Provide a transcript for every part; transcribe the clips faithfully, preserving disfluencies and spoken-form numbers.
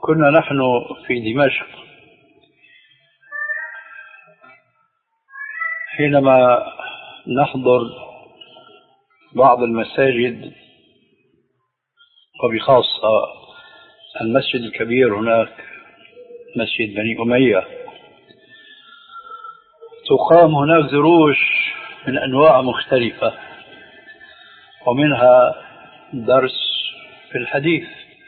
كنا نحن في دمشق حينما نحضر بعض المساجد، وبخاصة المسجد الكبير هناك مسجد بني أمية، تقام هناك دروس من أنواع مختلفة، ومنها درس في الحديث،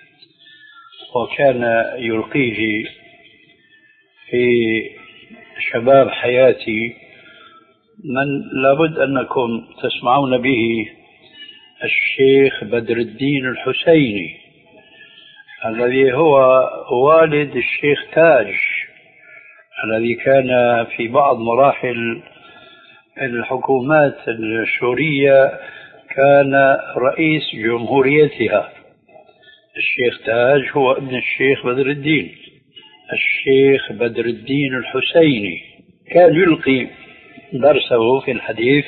وكان يلقيه في شباب حياتي من لابد أنكم تسمعون به، الشيخ بدر الدين الحسيني الذي هو والد الشيخ تاج، الذي كان في بعض مراحل الحكومات السورية كان رئيس جمهوريتها. الشيخ تاج هو ابن الشيخ بدر الدين. الشيخ بدر الدين الحسيني كان يلقي درسه في الحديث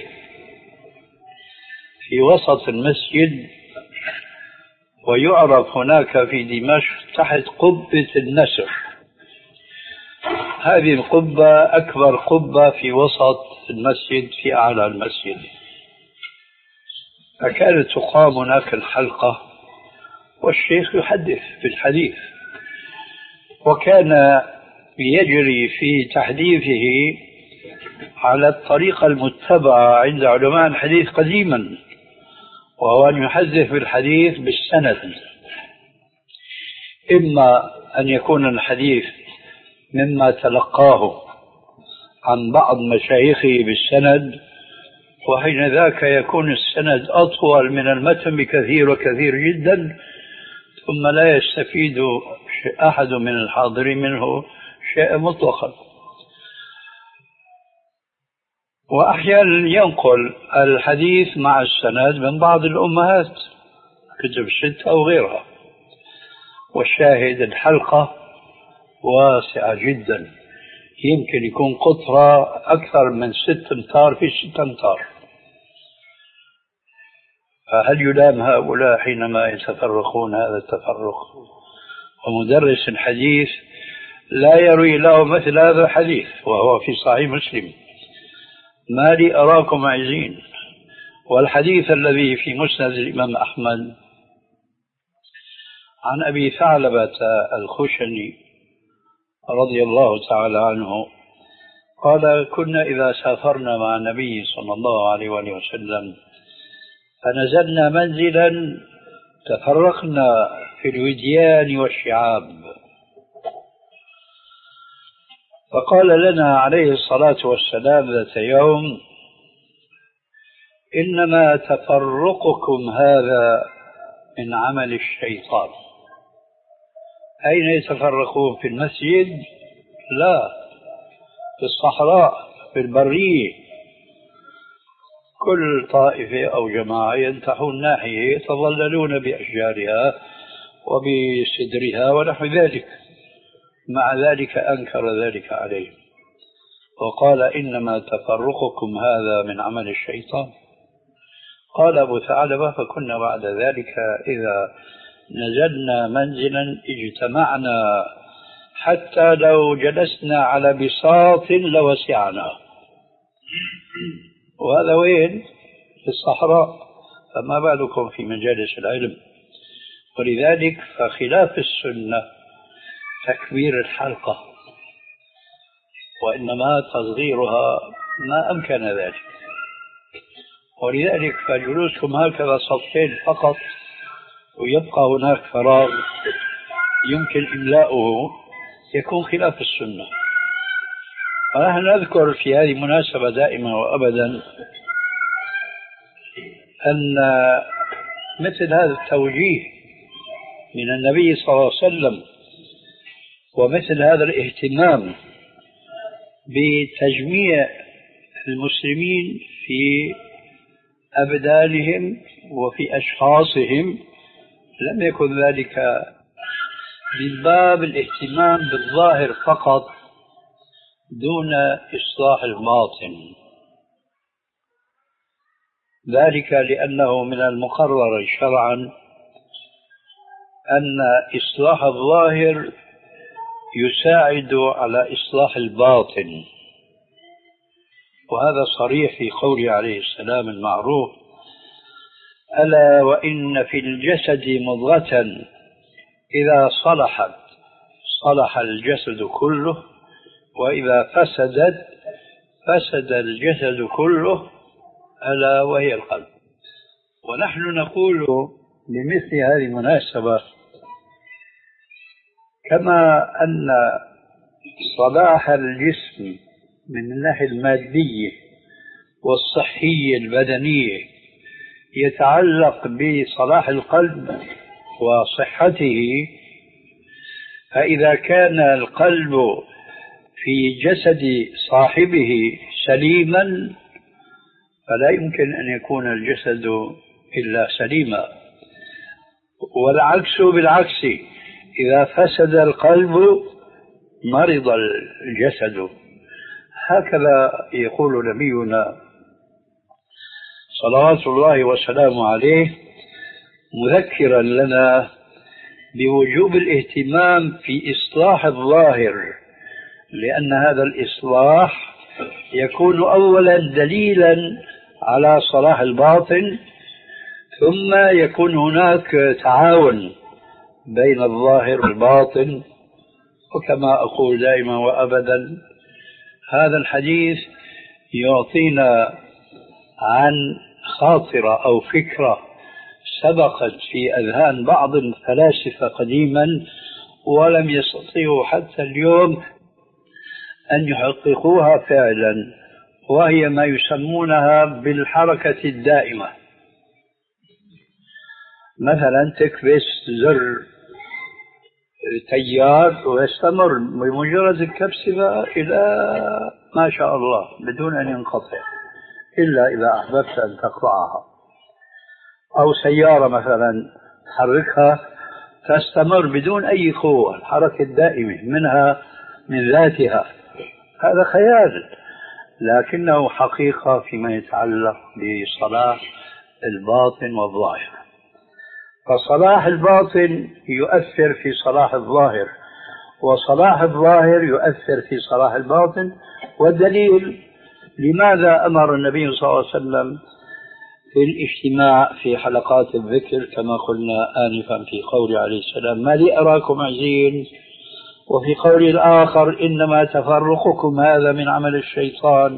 في وسط المسجد، ويعرف هناك في دمشق تحت قبة النسر. هذه القبة أكبر قبة في وسط المسجد في أعلى المسجد، فكانت تقام هناك الحلقة والشيخ يحدث في الحديث، وكان يجري في تحديثه على الطريقة المتبعة عند علماء الحديث قديما، وهو أن يحدث بالحديث بالسند، إما أن يكون الحديث مما تلقاه عن بعض مشايخه بالسند، وحين ذاك يكون السند أطول من المتن بكثير وكثير جدا، ثم لا يستفيد أحد من الحاضرين منه شيء مطلقا. وأحيانا ينقل الحديث مع السند من بعض الأمهات كتب الستة أو غيرها. والشاهد الحلقة واسعة جدا، يمكن يكون قطرة أكثر من ست أمتار في ست أمتار، فهل يلام هؤلاء حينما يتفرقون هذا التفرق؟ ومدرس الحديث لا يروي له مثل هذا الحديث وهو في صحيح مسلم، ما لي أراكم عايزين. والحديث الذي في مسند الإمام أحمد عن أبي ثعلبة الخشني رضي الله تعالى عنه قال: كنا إذا سافرنا مع النبي صلى الله عليه وسلم فنزلنا منزلا تفرقنا في الوديان والشعاب، فقال لنا عليه الصلاة والسلام ذات يوم: إنما تفرقكم هذا من عمل الشيطان. أين يتفرقون؟ في المسجد؟ لا، في الصحراء، في البرية، كل طائفة أو جماعة ينتحون ناحية يتظللون بأشجارها وبسدرها ونحو ذلك، مع ذلك أنكر ذلك عليه وقال: إنما تفرقكم هذا من عمل الشيطان. قال أبو ثعلبة: فكنا بعد ذلك إذا نزلنا منزلا اجتمعنا حتى لو جلسنا على بساط لوسعنا. وهذا وين؟ في الصحراء، فما بالكم في مجالس العلم. ولذلك فخلاف السنة تكبير الحلقة، وإنما تصغيرها ما أمكن ذلك. ولذلك فجلوسكم هكذا صفين فقط ويبقى هناك فراغ يمكن إملاؤه يكون خلاف السنة. ونحن نذكر في هذه المناسبة دائما وأبدا أن مثل هذا التوجيه من النبي صلى الله عليه وسلم ومثل هذا الاهتمام بتجميع المسلمين في أبدانهم وفي أشخاصهم لم يكن ذلك من باب الاهتمام بالظاهر فقط دون إصلاح الباطن، ذلك لأنه من المقرر شرعا أن إصلاح الظاهر يساعد على إصلاح الباطن، وهذا صريح في قوله عليه السلام المعروف: ألا وإن في الجسد مضغة إذا صلحت صلح الجسد كله، وإذا فسدت فسد الجسد كله، ألا وهي القلب. ونحن نقول بمثل هذه المناسبة: كما أن صلاح الجسم من الناحية المادية والصحية البدنية يتعلق بصلاح القلب وصحته، فإذا كان القلب في جسد صاحبه سليما فلا يمكن أن يكون الجسد إلا سليما، والعكس بالعكس، إذا فسد القلب مرض الجسد. هكذا يقول نبينا صلوات الله وسلامه عليه، مذكرا لنا بوجوب الاهتمام في إصلاح الظاهر، لأن هذا الإصلاح يكون أولا دليلا على صلاح الباطن، ثم يكون هناك تعاون بين الظاهر والباطن. وكما أقول دائما وأبدا، هذا الحديث يعطينا عن خاطرة أو فكرة سبقت في أذهان بعض الفلاسفة قديما ولم يستطيعوا حتى اليوم أن يحققوها فعلا، وهي ما يسمونها بالحركة الدائمة. مثلا تكبس زر تيار ويستمر بمجرد الكبسة إلى ما شاء الله بدون أن ينقطع، إلا إذا أحببت أن تقطعها. أو سيارة مثلا تحركها تستمر بدون أي قوة، الحركة الدائمة منها من ذاتها. هذا خيال، لكنه حقيقة فيما يتعلق بصلاح الباطن والظاهر. فصلاح الباطن يؤثر في صلاح الظاهر، وصلاح الظاهر يؤثر في صلاح الباطن. والدليل لماذا أمر النبي صلى الله عليه وسلم في الاجتماع في حلقات الذكر كما قلنا آنفا في قول عليه السلام: ما لي أراكم عزين، وفي قول الآخر: إنما تفرقكم هذا من عمل الشيطان.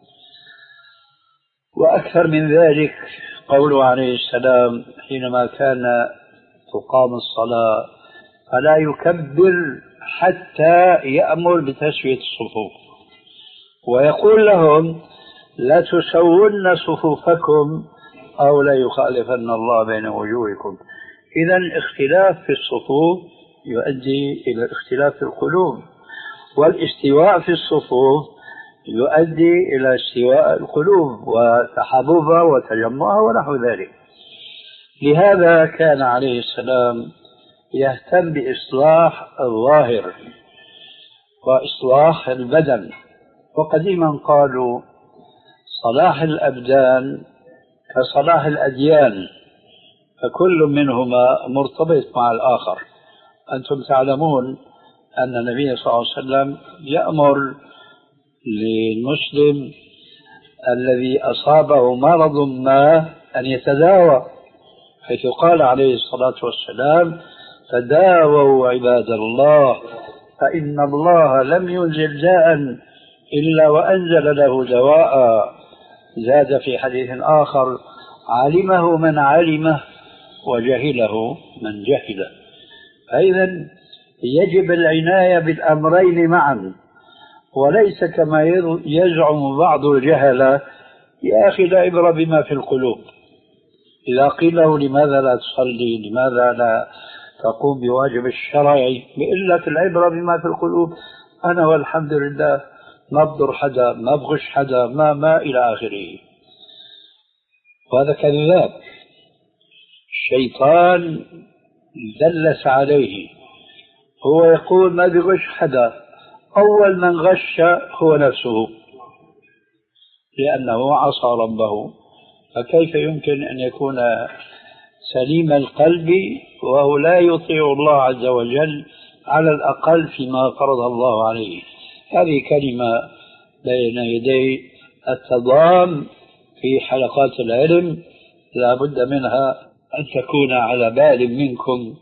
وأكثر من ذلك قوله عليه السلام حينما كان تقام الصلاة: فلا يكبر حتى يأمر بتسوية الصفوف، ويقول لهم: لا تسون صفوفكم أو لا يخالفن الله بين وجوهكم. إذا الاختلاف في الصفوف يؤدي إلى الاختلاف في القلوب، والاستواء في الصفوف يؤدي إلى استواء القلوب وتحاببها وتجمعها ونحو ذلك. لهذا كان عليه السلام يهتم بإصلاح الظاهر وإصلاح البدن. وقديما قالوا: صلاح الأبدان كصلاح الأديان، فكل منهما مرتبط مع الآخر. أنتم تعلمون أن النبي صلى الله عليه وسلم يأمر للمسلم الذي أصابه مرض ما أن يتداوى، حيث قال عليه الصلاة والسلام: تداووا عباد الله فإن الله لم ينزل داء إلا وأنزل له دواء. زاد في حديث آخر: علمه من علمه وجهله من جهله. فإذا يجب العناية بالأمرين معا، وليس كما يزعم بعض الجهلة: يا أخي لا عبرة بما في القلوب. إذا قيل له: لماذا لا تصلي، لماذا لا تقوم بواجب الشرعي، بيقول لك: العبرة بما في القلوب، أنا والحمد لله ما بضر حدا، ما بغش حدا، ما ما إلى آخره. وهذا كذاب، الشيطان دلس عليه. هو يقول ما بغش حدا، أول من غش هو نفسه، لأنه عصى ربه. فكيف يمكن أن يكون سليم القلب وهو لا يطيع الله عز وجل على الأقل فيما فرض الله عليه. هذه كلمة بين يدي التضام في حلقات العلم لا بد منها أن تكون على بال منكم،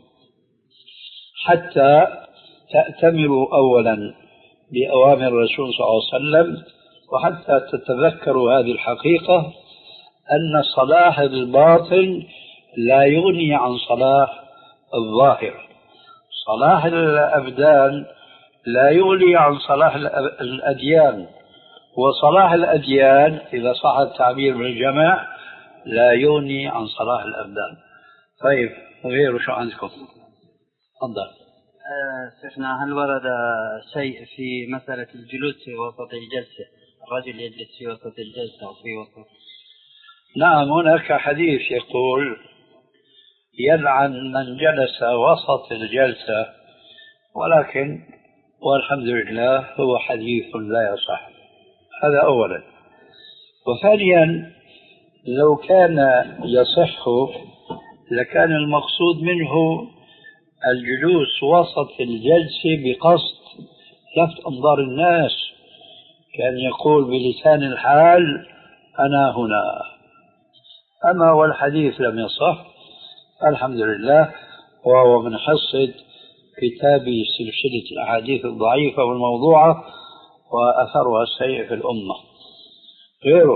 حتى تأتمروا أولا بأوامر الرسول صلى الله عليه وسلم، وحتى تتذكروا هذه الحقيقة أن صلاح الباطن لا يغني عن صلاح الظاهر. صلاح الأبدان لا يغني عن صلاح الأديان، وصلاح الأديان إذا صح التعبير بالجمع لا يغني عن صلاح الأبدان. طيب غيره شو عندكم؟ تفضل. شيخنا، هل ورد شيء في مسألة الجلوس في وسط الجلسة، الرجل يجلس في وسط الجلسة أو في وسط؟ نعم، هناك حديث يقول يلعن من جلس وسط الجلسة، ولكن والحمد لله هو حديث لا يصح. هذا أولا. وثانيا، لو كان يصح لكان المقصود منه الجلوس وسط الجلسة بقصد لفت أنظار الناس، كان يقول بلسان الحال أنا هنا. أما والحديث لم يصح الحمد لله، وهو من حصة كتاب سلسلة الأحاديث الضعيفة والموضوعة وأثرها السيء في الأمة. غيره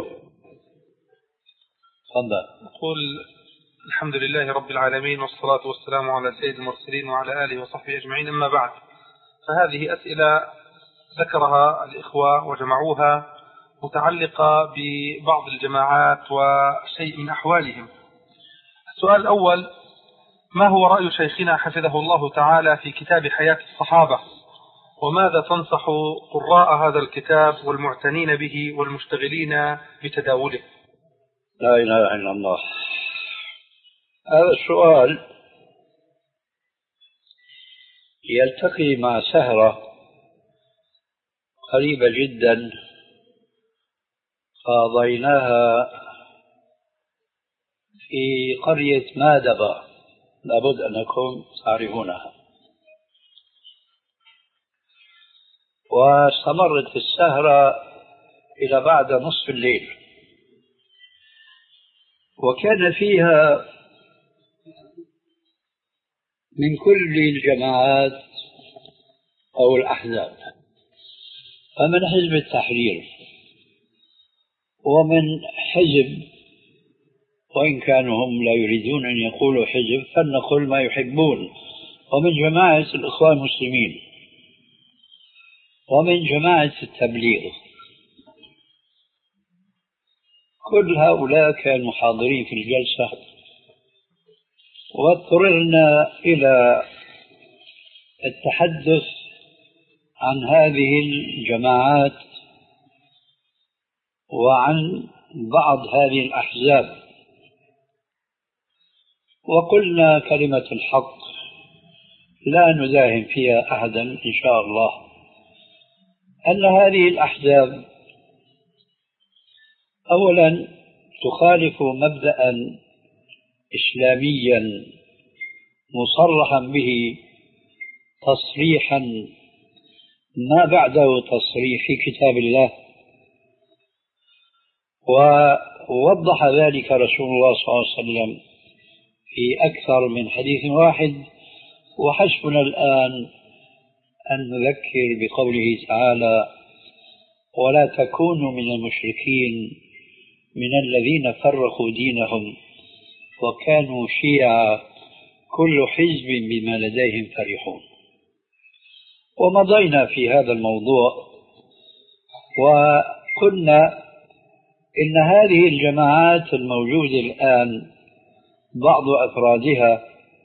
تفضل. أقول الحمد لله رب العالمين، والصلاة والسلام على سيد المرسلين وعلى آله وصحبه أجمعين، أما بعد. فهذه أسئلة ذكرها الإخوة وجمعوها متعلقة ببعض الجماعات وشيء من أحوالهم. السؤال الأول: ما هو رأي شيخنا حفظه الله تعالى في كتاب حياة الصحابة، وماذا تنصح قراء هذا الكتاب والمعتنين به والمشتغلين بتداوله؟ لا إله إلا الله. هذا السؤال يلتقي مع سهرة قريبة جدا قضيناها في قرية مادبة، لابد أنكم تعرفونها. واستمرت السهرة إلى بعد نصف الليل، وكان فيها من كل الجماعات أو الأحزاب، فمن حزب التحرير ومن حزب، وإن كانوا هم لا يريدون أن يقولوا حزب فلنقل ما يحبون، ومن جماعة الإخوان المسلمين، ومن جماعة التبليغ. كل هؤلاء كانوا حاضرين في الجلسة، واضطررنا إلى التحدث عن هذه الجماعات وعن بعض هذه الأحزاب، وقلنا كلمة الحق لا نداهن فيها أحدا إن شاء الله، أن هذه الأحزاب أولا تخالف مبدأ إسلاميا مصرحا به تصريحا ما بعده تصريح في كتاب الله، ووضح ذلك رسول الله صلى الله عليه وسلم في أكثر من حديث واحد. وحسبنا الآن أن نذكر بقوله تعالى: ولا تكونوا من المشركين من الذين فرقوا دينهم وكانوا شيعا كل حزب بما لديهم فرحون. ومضينا في هذا الموضوع وقلنا إن هذه الجماعات الموجودة الآن بعض أفرادها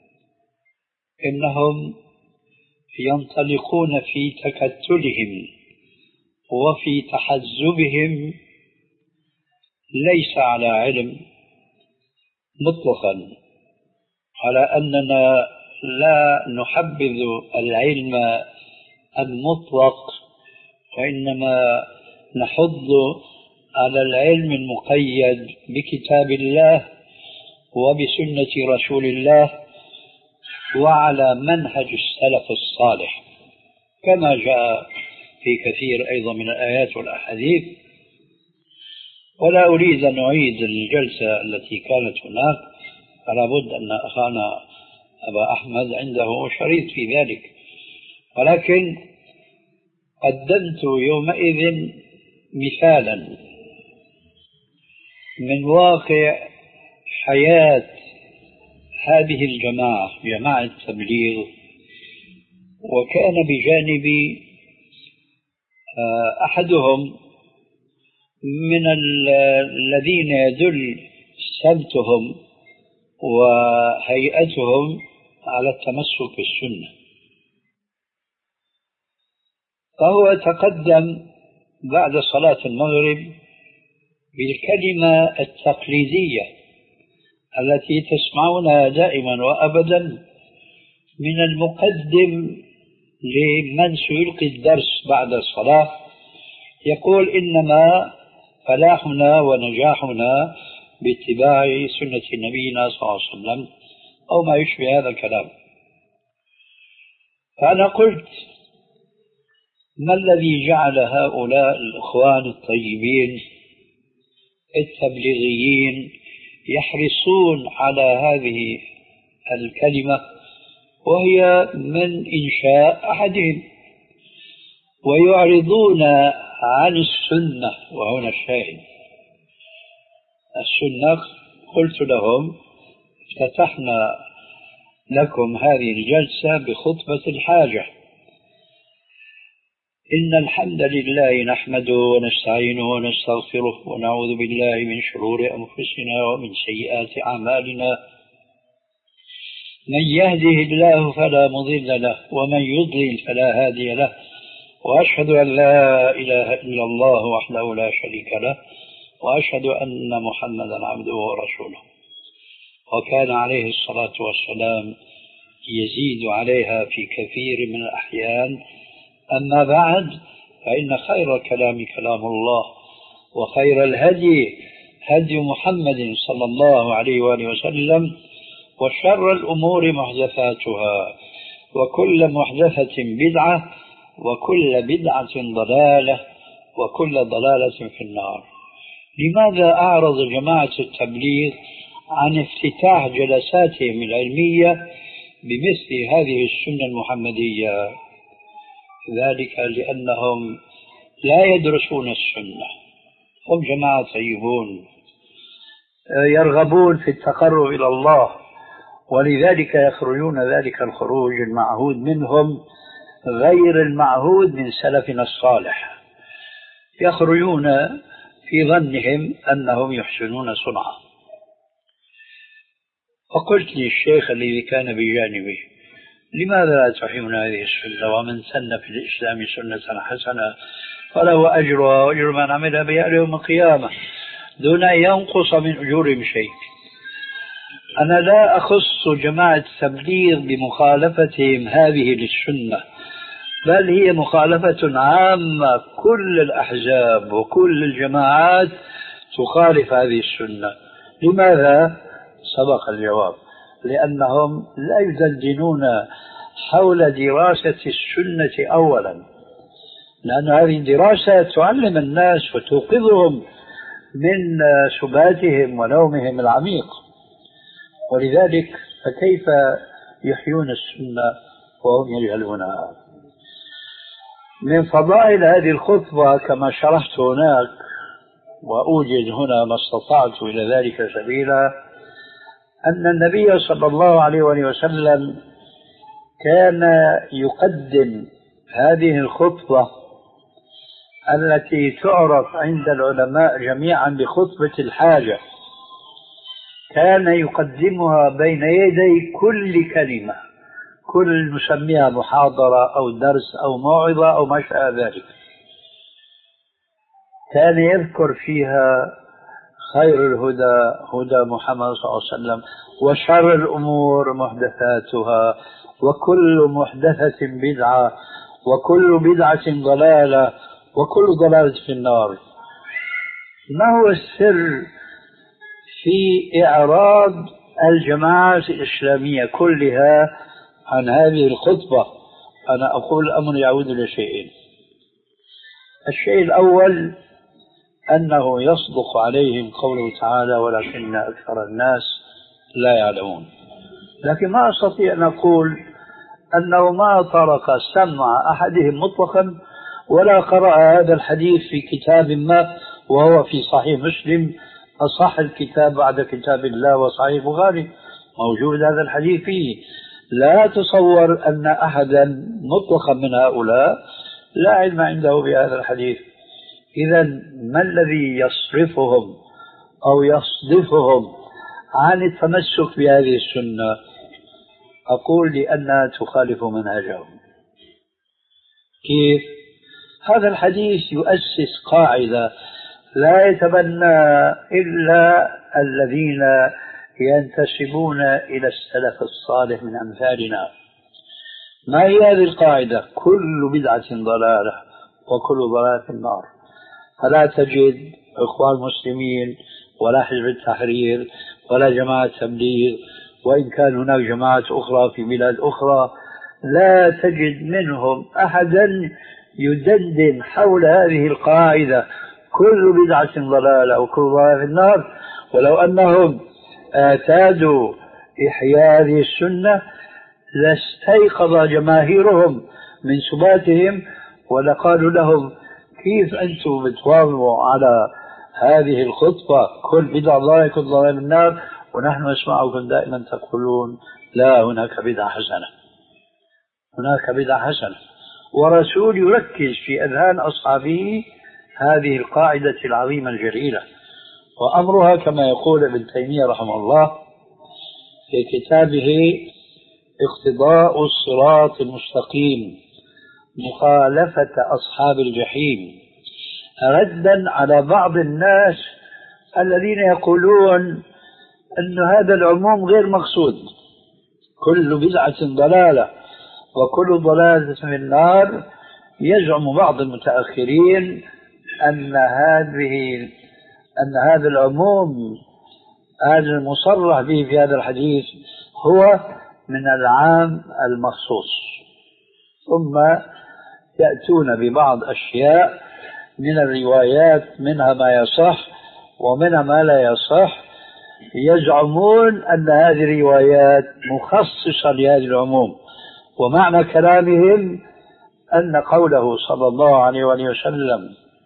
إنهم ينطلقون في تكتلهم وفي تحزبهم ليس على علم مطلقا، على أننا لا نحبذ العلم المطلق، وإنما نحض على العلم المقيد بكتاب الله وبسنة رسول الله وعلى منهج السلف الصالح كما جاء في كثير أيضا من الآيات والأحاديث. ولا أريد أن أعيد الجلسة التي كانت هناك، فلا بد أن أخانا أبا أحمد عنده شريط في ذلك، ولكن قدمت يومئذ مثالا من واقع حياة هذه الجماعة، جماعة التبليغ. وكان بجانبي أحدهم من الذين يدل سمتهم وهيئتهم على التمسك بالسنة، فهو تقدم بعد صلاة المغرب بالكلمة التقليدية التي تسمعونها دائما وأبدا من المقدم لمن سيلقي الدرس بعد الصلاة، يقول: إنما فلاحنا ونجاحنا باتباع سنة نبينا صلى الله عليه وسلم، أو ما يشبه هذا الكلام. فأنا قلت: ما الذي جعل هؤلاء الإخوان الطيبين التبليغيين يحرصون على هذه الكلمة وهي من إنشاء أحدهم، ويعرضون عن السنة؟ وهنا الشاهد، السنة. قلت لهم: افتتحنا لكم هذه الجلسة بخطبة الحاجة، إن الحمد لله نحمده ونستعينه ونستغفره ونعوذ بالله من شرور أنفسنا ومن سيئات أعمالنا، من يهده الله فلا مضل له ومن يضلل فلا هادي له، وأشهد أن لا إله إلا الله وحده لا شريك له، وأشهد أن محمدا عبده ورسوله. وكان عليه الصلاة والسلام يزيد عليها في كثير من الأحيان: أما بعد، فإن خير الكلام كلام الله، وخير الهدي هدي محمد صلى الله عليه وآله وسلم، وشر الأمور محدثاتها، وكل محدثة بدعة، وكل بدعة ضلالة، وكل ضلالة في النار. لماذا أعرض جماعة التبليغ عن افتتاح جلساتهم العلمية بمثل هذه السنة المحمدية؟ ذلك لأنهم لا يدرسون السنة، هم جماعة طيبون يرغبون في التقرب إلى الله، ولذلك يخرجون ذلك الخروج المعهود منهم غير المعهود من سلفنا الصالح، يخرجون في ظنهم أنهم يحسنون صنعا. فقلت للشيخ الذي كان بجانبي: لماذا لا تحيون هذه السنة؟ ومن سن في الإسلام سنة حسنة فله أجرها وأجر من عملها بها يوم القيامة دون أن ينقص من أجورهم شيء. أنا لا أخص جماعة التبليغ بمخالفتهم هذه للسنة، بل هي مخالفة عامة، كل الأحزاب وكل الجماعات تخالف هذه السنة. لماذا؟ سبق الجواب: لأنهم لا يدندنون حول دراسة السنة أولا، لأن هذه الدراسة تعلم الناس وتوقظهم من سباتهم ونومهم العميق، ولذلك فكيف يحيون السنة وهم يجهلونها؟ من فضائل هذه الخطبة كما شرحت هناك، وأوجد هنا ما استطعت إلى ذلك سبيلا، أن النبي صلى الله عليه وسلم كان يقدم هذه الخطبة التي تعرف عند العلماء جميعا بخطبة الحاجة، كان يقدمها بين يدي كل كلمة، كل نسميها محاضرة أو درس أو موعظة أو ما شاء ذلك، كان يذكر فيها خير الهدى هدى محمد صلى الله عليه وسلم، وشر الأمور محدثاتها، وكل محدثة بدعة، وكل بدعة ضلالة، وكل ضلالة في النار. ما هو السر في إعراض الجماعات الإسلامية كلها عن هذه الخطبة أنا أقول الأمر يعود إلى شيئين. الشيء الأول أنه يصدق عليهم قوله تعالى ولكن أكثر الناس لا يعلمون، لكن ما أستطيع أن أقول أنه ما طرق سمع أحدهم مطلقا ولا قرأ هذا الحديث في كتاب ما وهو في صحيح مسلم أصح الكتاب بعد كتاب الله وصحيح البخاري، موجود هذا الحديث فيه. لا تصور أن أحدا مطلقا من هؤلاء لا علم عنده بهذا الحديث. إذا ما الذي يصرفهم أو يصدفهم عن التمسك بهذه السنة؟ أقول لأنها تخالف منهجهم. كيف؟ هذا الحديث يؤسس قاعدة لا يتبنى إلا الذين ينتسبون إلى السلف الصالح من أمثالنا. ما هي هذه القاعدة؟ كل بدعة ضلالة وكل ضلالة في النار. فلا تجد إخوان المسلمين ولا حزب التحرير ولا جماعة تبليغ، وإن كان هناك جماعات أخرى في بلاد أخرى، لا تجد منهم أحدا يدندن حول هذه القاعدة كل بدعة ضلالة وكل ضلالة في النار. ولو أنهم اعتادوا إحياء هذه السنة لاستيقظ جماهيرهم من سباتهم ولقالوا لهم كيف أنتم بتواظبوا على هذه الخطبة كل بدعة ضلالة كل ضلالة في النار ونحن نسمعكم دائما تقولون لا هناك بدعة حسنة، هناك بدعة حسنة. ورسول يركز في أذهان أصحابه هذه القاعدة العظيمة الجليلة، وأمرها كما يقول ابن تيمية رحمه الله في كتابه اقتضاء الصراط المستقيم مخالفة أصحاب الجحيم، ردا على بعض الناس الذين يقولون أن هذا العموم غير مقصود، كل بدعة ضلالة وكل ضلالة في النار. يزعم بعض المتأخرين أن هذه أن هذا العموم هذا المصرح به في هذا الحديث هو من العام المخصوص، ثم يأتون ببعض أشياء من الروايات منها ما يصح ومنها ما لا يصح، يزعمون أن هذه الروايات مخصصة لهذه العموم. ومعنى كلامهم أن قوله صلى الله عليه وآله وسلم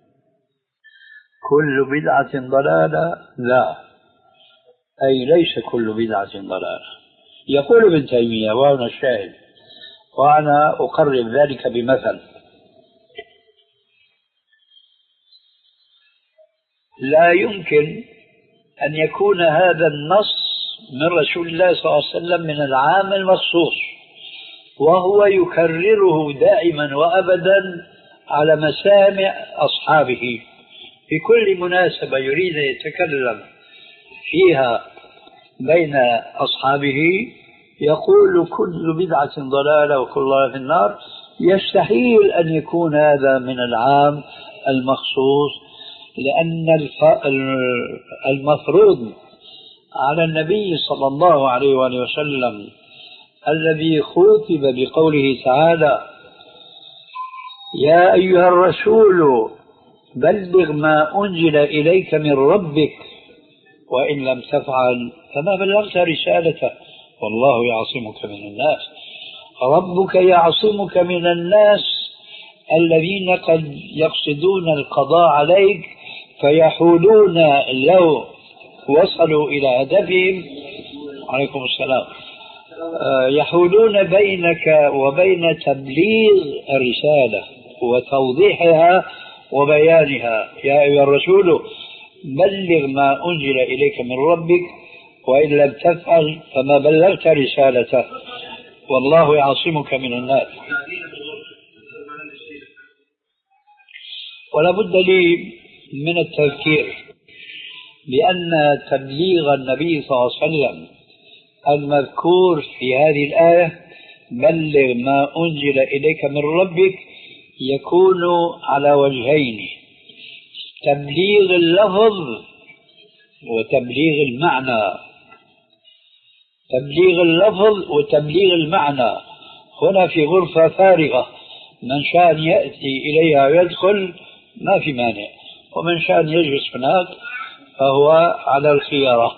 كل بدعة ضلالة لا، أي ليس كل بدعة ضلالة. يقول ابن تيمية وهنا الشاهد، وأنا أقرب ذلك بمثل. لا يمكن أن يكون هذا النص من رسول الله صلى الله عليه وسلم من العام المخصوص وهو يكرره دائما وأبدا على مسامع أصحابه في كل مناسبة يريد أن يتكلم فيها بين أصحابه يقول كل بدعة ضلالة وكل ضلالة في النار. يستحيل أن يكون هذا من العام المخصوص، لأن المفروض على النبي صلى الله عليه وآله وسلم الذي خوطب بقوله تعالى يا أيها الرسول بلغ ما أنزل إليك من ربك وإن لم تفعل فما بلغت رسالته والله يعصمك من الناس. ربك يعصمك من الناس الذين قد يقصدون القضاء عليك فيحولون لو وصلوا إلى هدفهم عليكم السلام يحولون بينك وبين تبليغ الرسالة وتوضيحها وبيانها. يا أيها الرسول بلغ ما أنزل إليك من ربك وإن لم تفعل فما بلغت رسالته والله يعصمك من الناس. ولا بد لي من التذكير بأن تبليغ النبي صلى الله عليه وسلم المذكور في هذه الآية بلغ ما أنزل إليك من ربك يكون على وجهين: تبليغ اللفظ وتبليغ المعنى. تبليغ اللفظ وتبليغ المعنى. هنا في غرفة فارغة، من شاء يأتي إليها ويدخل ما في مانع، ومن شاء يجلس هناك فهو على الخيارة.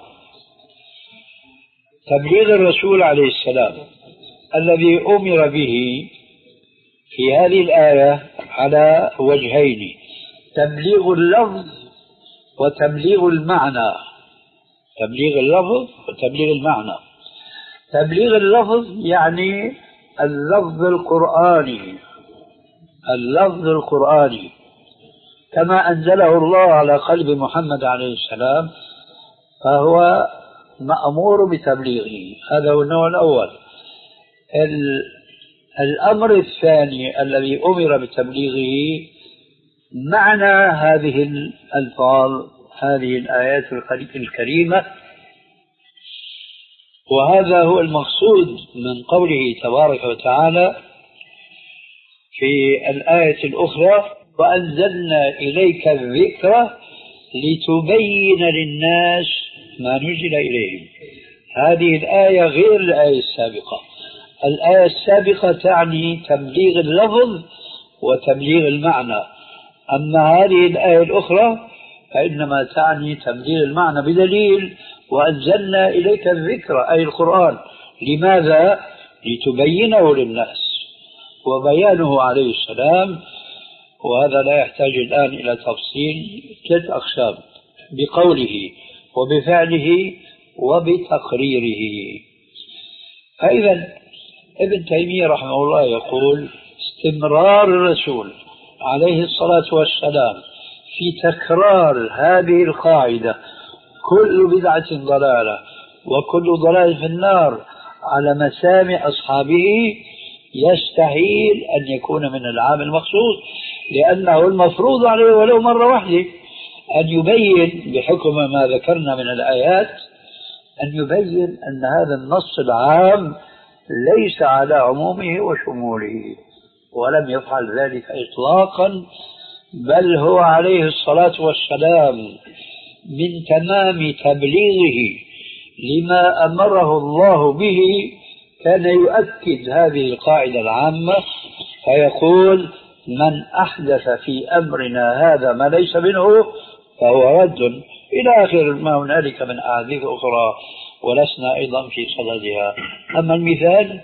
تبليغ الرسول عليه السلام الذي أمر به في هذه الآية على وجهين: تبليغ اللفظ وتبليغ المعنى. تبليغ اللفظ وتبليغ المعنى. تبليغ اللفظ يعني اللفظ القرآني، اللفظ القرآني كما أنزله الله على قلب محمد عليه السلام، فهو مأمور بتبليغه. هذا هو النوع الأول. الأمر الثاني الذي أمر بتبليغه معنى هذه الألفاظ، هذه الآيات الكريمة، وهذا هو المقصود من قوله تبارك وتعالى في الآية الأخرى: وأنزلنا إليك الذكر لتبين للناس ما نزل إليهم. هذه الآية غير الآية السابقة. الآية السابقة تعني تبليغ اللفظ وتبليغ المعنى، أما هذه الآية الأخرى فإنما تعني تبليغ المعنى بدليل: وأنزلنا إليك الذكر أي القرآن. لماذا؟ لتبينه للناس. وبيانه عليه السلام، وهذا لا يحتاج الآن إلى تفصيل، ثلاث أقسام: بقوله وبفعله وبتقريره. فإذا ابن تيمية رحمه الله يقول: استمرار الرسول عليه الصلاة والسلام في تكرار هذه القاعدة: كل بدعة ضلالة وكل ضلال في النار، على مسامع أصحابه، يستحيل أن يكون من العام المخصوص، لأنه المفروض عليه ولو مرة واحدة أن يبين بحكم ما ذكرنا من الآيات، أن يبين أن هذا النص العام ليس على عمومه وشموله، ولم يفعل ذلك إطلاقا، بل هو عليه الصلاة والسلام من تمام تبليغه لما أمره الله به كان يؤكد هذه القاعدة العامة، فيقول: من أحدث في أمرنا هذا ما ليس منه فهو رد، إلى آخر ما هنالك من أحاديث أخرى ولسنا أيضا في صددها. أما المثال: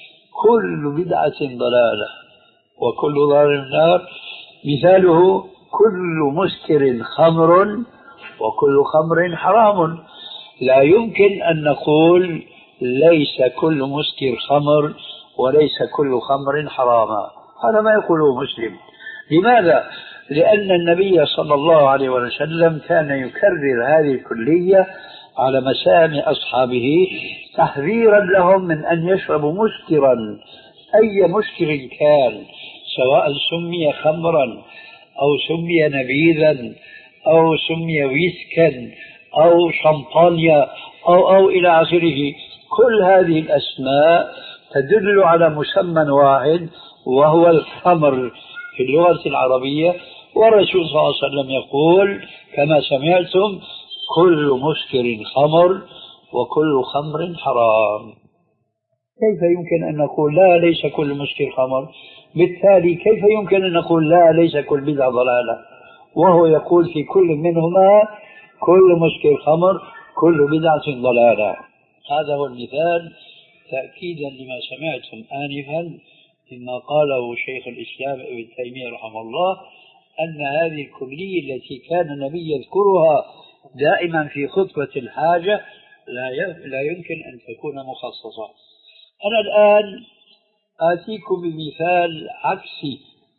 كل بدعة ضلالة وكل ضلال النار، مثاله: كل مسكر خمر وكل خمر حرام. لا يمكن أن نقول ليس كل مسكر خمر وليس كل خمر حراما، هذا ما يقوله مسلم. لماذا؟ لأن النبي صلى الله عليه وسلم كان يكرر هذه الكلية على مسامع أصحابه تحذيرا لهم من أن يشربوا مسكرا، أي مسكر كان، سواء سمي خمرا أو سمي نبيذا أو سمي ويسكا أو شمبانيا أو أو إلى آخره. كل هذه الأسماء تدل على مسمى واحد وهو الخمر في اللغة العربية، والرسول صلى الله عليه وسلم يقول كما سمعتم: كل مسكر خمر وكل خمر حرام. كيف يمكن أن نقول لا ليس كل مسكر خمر؟ بالتالي كيف يمكن أن نقول لا ليس كل بدعة ضلالة، وهو يقول في كل منهما: كل مسكر خمر كل بدعة ضلالة. هذا هو المثال تأكيدا لما سمعتم آنفا مما قاله شيخ الإسلام ابن تيمية رحمه الله، أن هذه الكلية التي كان النبي يذكرها دائما في خطبة الحاجة لا يمكن أن تكون مخصصة. أنا الآن آتيكم بمثال عكسي،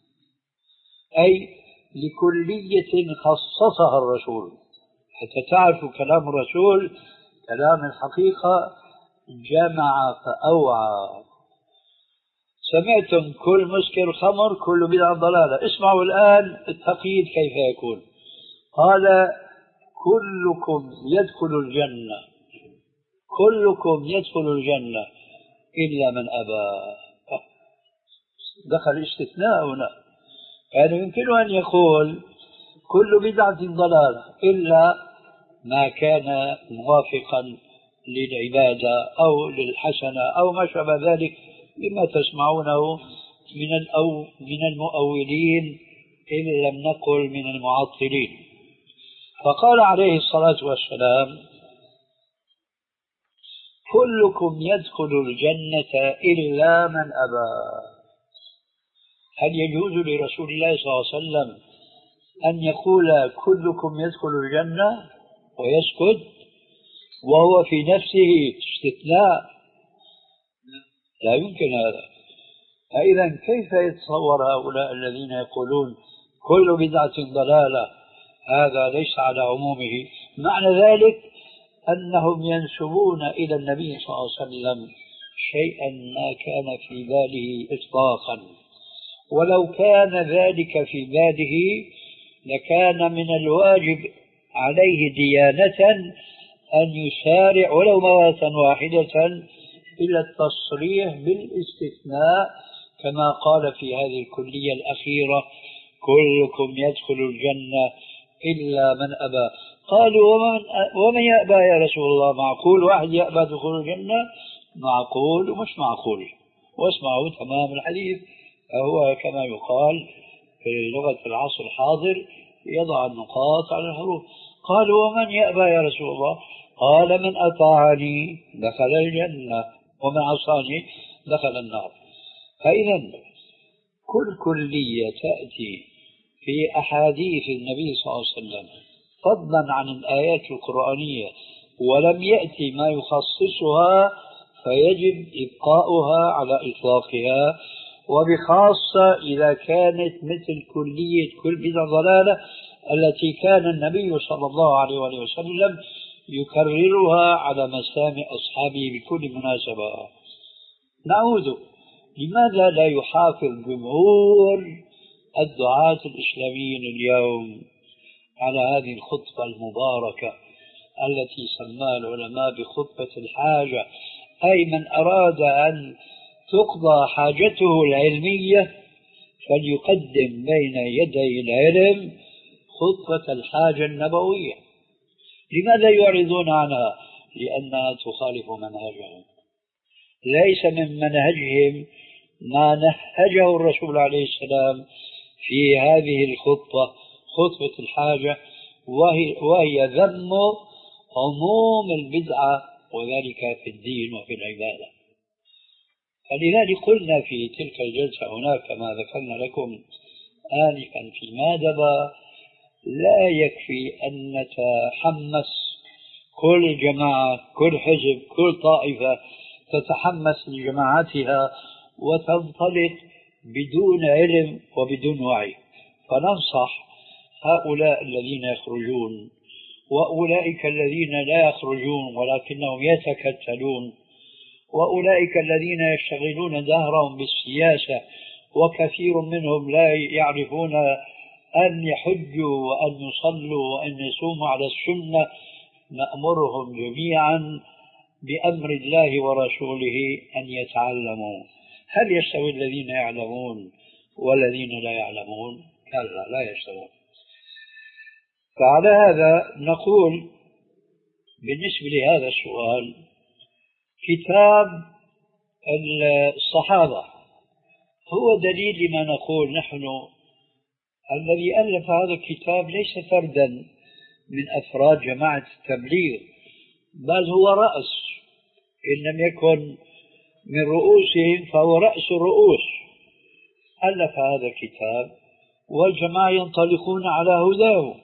أي لكلية خصصها الرسول، حتى تعرفوا كلام الرسول كلام الحقيقة جمع فأوعى. سمعتم كل مسكر خمر كل بدعة ضلالة، اسمعوا الآن التقييد كيف يكون. قال: كلكم يدخل الجنة، كلكم يدخل الجنة إلا من أبى. دخل استثناء هنا، يعني يمكن أن يقول كل بدعة ضلالة إلا ما كان موافقا للعبادة أو للحسنة أو ما شابه ذلك لما تسمعونه من الأو من المؤولين إن لم نقل من المعطلين. فقال عليه الصلاة والسلام: كلكم يدخل الجنة إلا من أبى. هل يجوز لرسول الله صلى الله عليه وسلم أن يقول كلكم يدخل الجنة ويسكت وهو في نفسه استثناء؟ لا يمكن هذا. فإذا كيف يتصور هؤلاء الذين يقولون كل بدعة ضلالة؟ هذا ليس على عمومه. معنى ذلك أنهم ينسبون إلى النبي صلى الله عليه وسلم شيئا ما كان في باله إطلاقا، ولو كان ذلك في باله لكان من الواجب عليه ديانة أن يسارع ولو مرة واحدة إلى التصريح بالاستثناء، كما قال في هذه الكلية الأخيرة: كلكم يدخل الجنة إلا من أبى. قالوا: ومن, ومن يأبى يا رسول الله؟ معقول واحد يأبى دخول الجنة؟ معقول ومش معقول. واسمعوا تمام الحديث، هو كما يقال في لغة العصر الحاضر يضع النقاط على الحروف. قالوا: ومن يأبى يا رسول الله؟ قال: من أطاعني دخل الجنة ومن عصاني دخل النار. فإذا كل كلية تأتي في أحاديث النبي صلى الله عليه وسلم فضلا عن الآيات القرآنية ولم يأتي ما يخصصها فيجب إبقاؤها على إطلاقها، وبخاصة إذا كانت مثل كلية كل بدعة ضلالة التي كان النبي صلى الله عليه وسلم يكررها على مسامع أصحابه بكل مناسبة. نعود: لماذا لا يحافظ جمهور الدعاة الإسلاميين اليوم على هذه الخطبة المباركة التي سماها العلماء بخطبة الحاجة؟ أي من أراد أن تقضى حاجته العلمية فليقدم بين يدي العلم خطبة الحاجة النبوية. لماذا يعرضون عنها؟ لأنها تخالف منهجهم. ليس من منهجهم ما نهجه الرسول عليه السلام في هذه الخطبة، خطبة الحاجة، وهي, وهي ذم عموم البدعة وذلك في الدين وفي العبادة. فلذلك قلنا في تلك الجلسة هناك كما ذكرنا لكم آنفا في مادبة: لا يكفي أن نتحمس كل جماعة كل حزب كل طائفة تتحمس لجماعتها وتنطلق بدون علم وبدون وعي. فننصح هؤلاء الذين يخرجون وأولئك الذين لا يخرجون ولكنهم يتكتلون وأولئك الذين يشتغلون دهرهم بالسياسة وكثير منهم لا يعرفون أن يحجوا وأن يصلوا وأن يصوموا على السنة، نأمرهم جميعا بأمر الله ورسوله أن يتعلموا. هل يستوي الذين يعلمون والذين لا يعلمون؟ كلا لا يستوون. فعلى هذا نقول بالنسبة لهذا السؤال: كتاب الصحابة هو دليل لما نقول نحن. الذي ألف هذا الكتاب ليس فردا من أفراد جماعة التبليغ، بل هو رأس، إن لم يكن من رؤوسهم فهو رأس الرؤوس. ألف هذا الكتاب والجماعة ينطلقون على هداه،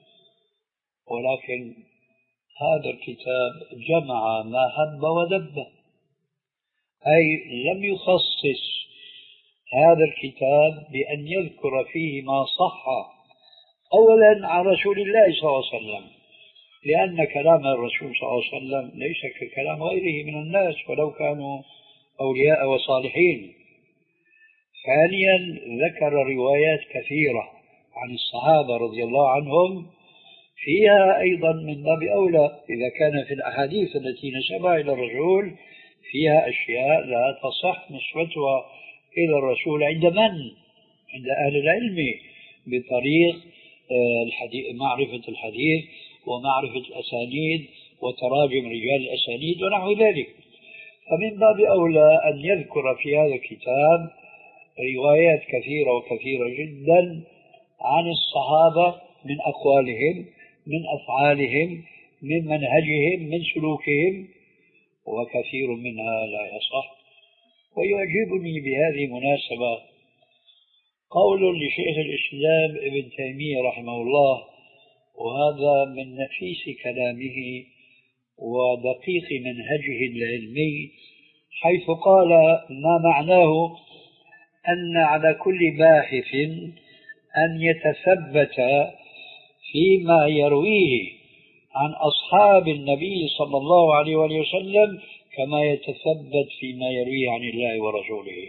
ولكن هذا الكتاب جمع ما هب ودب، أي لم يخصص هذا الكتاب بأن يذكر فيه ما صح أولا عن رسول الله صلى الله عليه وسلم، لأن كلام الرسول صلى الله عليه وسلم ليس ككلام غيره من الناس ولو كانوا أولياء وصالحين. ثانيا ذكر روايات كثيرة عن الصحابة رضي الله عنهم، فيها أيضا من باب أولى إذا كان في الأحاديث التي نسبها إلى الرسول فيها أشياء لا تصح نسبتها إلى الرسول عند من؟ عند أهل العلم بطريق الحديث، معرفة الحديث ومعرفة الأسانيد وتراجم رجال الأسانيد ونحو ذلك. فمن باب أولى أن يذكر في هذا الكتاب روايات كثيرة وكثيرة جدا عن الصحابة من أقوالهم، من أفعالهم، من منهجهم، من سلوكهم، وكثير منها لا يصح. ويعجبني بهذه المناسبة قول لشيخ الإسلام ابن تيمية رحمه الله، وهذا من نفيس كلامه ودقيق منهجه العلمي، حيث قال ما معناه أن على كل باحث أن يتثبت فيما يرويه عن أصحاب النبي صلى الله عليه وسلم كما يتثبت فيما يرويه عن الله ورسوله.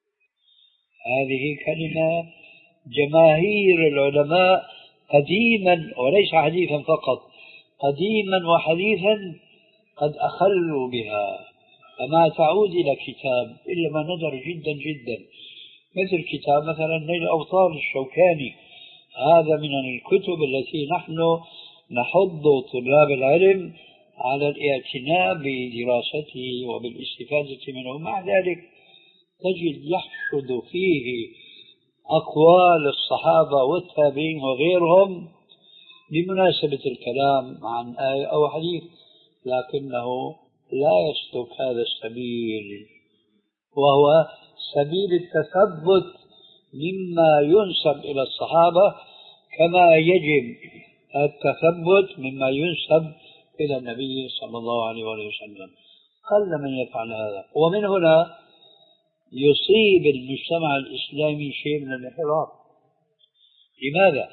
هذه كلمة جماهير العلماء قديما وليس حديثا فقط، قديما وحديثا قد أخلوا بها، فما تعود إلى كتاب إلا ما نظر جدا جدا، مثل كتاب مثلا نيل الأوطار الشوكاني. هذا من الكتب التي نحن نحض طلاب العلم على الاعتناء بدراسته وبالاستفادة منه. مع ذلك تجد يحشد فيه أقوال الصحابة والتابعين وغيرهم بمناسبة الكلام عن آية أو حديث، لكنه لا يسلك هذا السبيل، وهو سبيل التثبت مما ينسب إلى الصحابة كما يجب التثبت مما ينسب إلى النبي صلى الله عليه وسلم. قل من يفعل هذا، ومن هنا يصيب المجتمع الإسلامي شيء من الانحراف. لماذا؟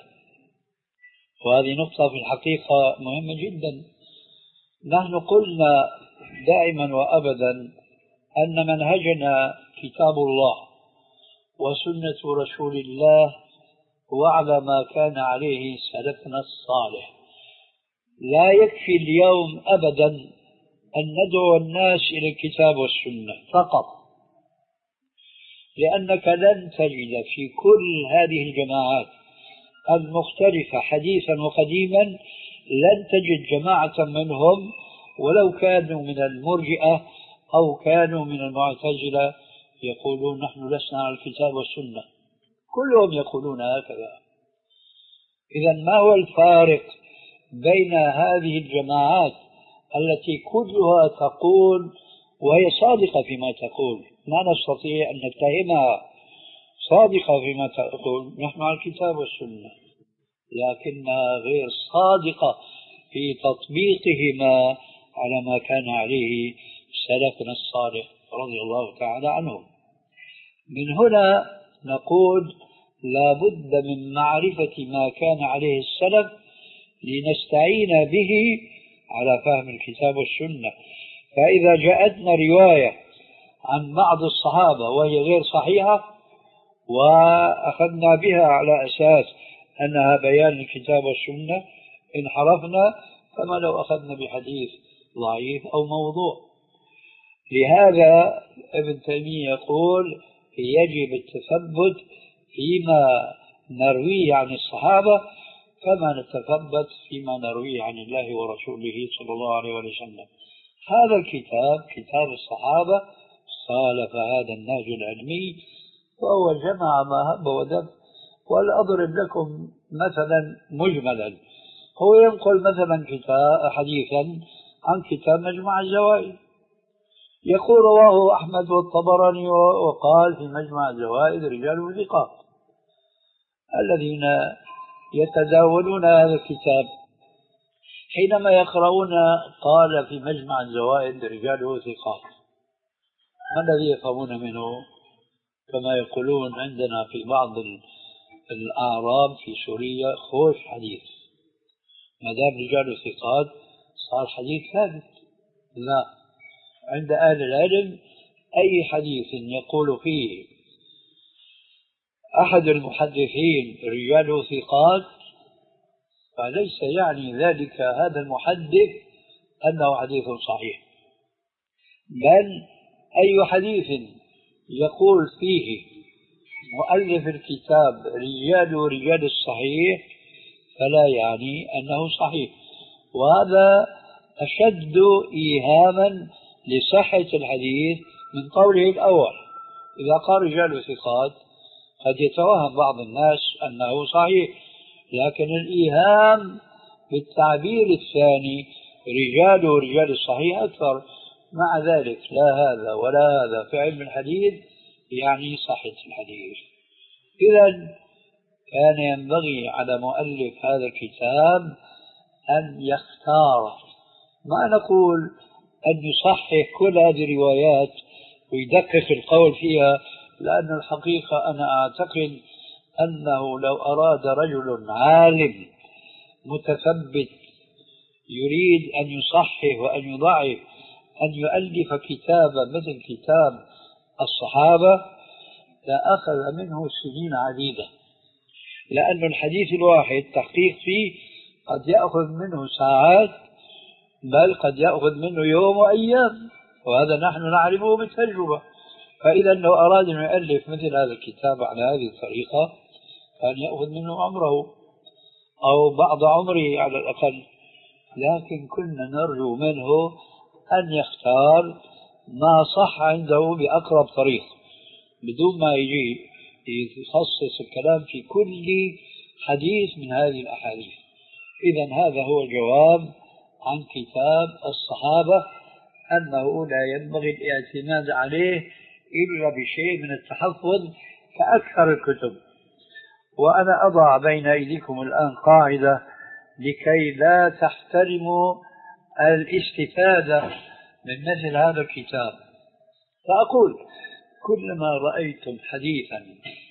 وهذه نقطة في الحقيقة مهمة جدا. نحن قلنا دائما وأبدا أن منهجنا كتاب الله وسنة رسول الله وعلى ما كان عليه سلفنا الصالح. لا يكفي اليوم أبدا أن ندعو الناس إلى الكتاب والسنة فقط، لأنك لن تجد في كل هذه الجماعات المختلفة حديثا وقديما لن تجد جماعة منهم ولو كانوا من المرجئة أو كانوا من المعتزلة يقولون نحن لسنا على الكتاب والسنة، كلهم يقولون هكذا. إذا ما هو الفارق بين هذه الجماعات التي كلها تقول وهي صادقة فيما تقول، ما نستطيع أن نتهمها صادقة فيما تقول نحن على الكتاب والسنة، لكنها غير صادقة في تطبيقهما على ما كان عليه سلفنا الصالح رضي الله تعالى عنهم. من هنا نقول لا بد من معرفة ما كان عليه السلف لنستعين به على فهم الكتاب والسنة. فإذا جاءتنا رواية عن بعض الصحابة وهي غير صحيحة وأخذنا بها على أساس أنها بيان الكتاب والسنة انحرفنا، كما لو أخذنا بحديث ضعيف أو موضوع. لهذا ابن تيمية يقول يجب التثبت فيما نرويه عن الصحابة كما نتثبت فيما نرويه عن الله ورسوله صلى الله عليه وسلم. هذا الكتاب كتاب الصحابة خالف هذا النهج العلمي، وهو جمع ما هب ودب. ولأضرب لكم مثلا مجملا، هو ينقل مثلا كتاب حديثا عن كتاب مجمع الزوائد، يقول رواه أحمد والطبراني وقال في مجمع الزوائد رجال ثقات. الذين يتداولون هذا الكتاب حينما يقرؤون قال في مجمع الزوائد رجاله ثقات، ما الذي يفهمون منه؟ كما يقولون عندنا في بعض الأعراب في سوريا خوش حديث، ما دام رجاله ثقات صار حديث ثابت. لا، عند أهل العلم أي حديث يقول فيه أحد المحدثين رجاله ثقات فليس يعني ذلك هذا المحدث أنه حديث صحيح، بل أي حديث يقول فيه مؤلف الكتاب رجال رجال الصحيح فلا يعني أنه صحيح. وهذا أشد إيهاما لصحة الحديث من قوله الأول. إذا قال رجال ثقات قد يتوهم بعض الناس أنه صحيح، لكن الإيهام بالتعبير الثاني رجال ورجال الصحيح أكثر. مع ذلك لا هذا ولا هذا في علم الحديث يعني صحة الحديث. إذا كان ينبغي على مؤلف هذا الكتاب أن يختار، ما نقول أن يصحح كل هذه الروايات ويدقق القول فيها، لأن الحقيقة أنا أعتقد أنه لو أراد رجل عالم متثبت يريد أن يصحح وأن يضعف أن يؤلف كتابا مثل كتاب الصحابة لأخذ منه سنين عديدة، لأن الحديث الواحد تحقيق فيه قد يأخذ منه ساعات، بل قد يأخذ منه يوم وأيام، وهذا نحن نعرفه بالتجربة. فإذا لو أراد أن يؤلف مثل هذا الكتاب على هذه الطريقة كان يأخذ منه عمره أو بعض عمره على الأقل، لكن كنا نرجو منه أن يختار ما صح عنده بأقرب طريق بدون ما يجي يخصص الكلام في كل حديث من هذه الأحاديث. إذن هذا هو الجواب عن كتاب الصحابة، أنه لا ينبغي الاعتماد عليه إلا بشيء من التحفظ كأكثر الكتب. وأنا أضع بين أيديكم الآن قاعدة لكي لا تحترموا الاستفادة من مثل هذا الكتاب، فأقول كلما رأيتم حديثا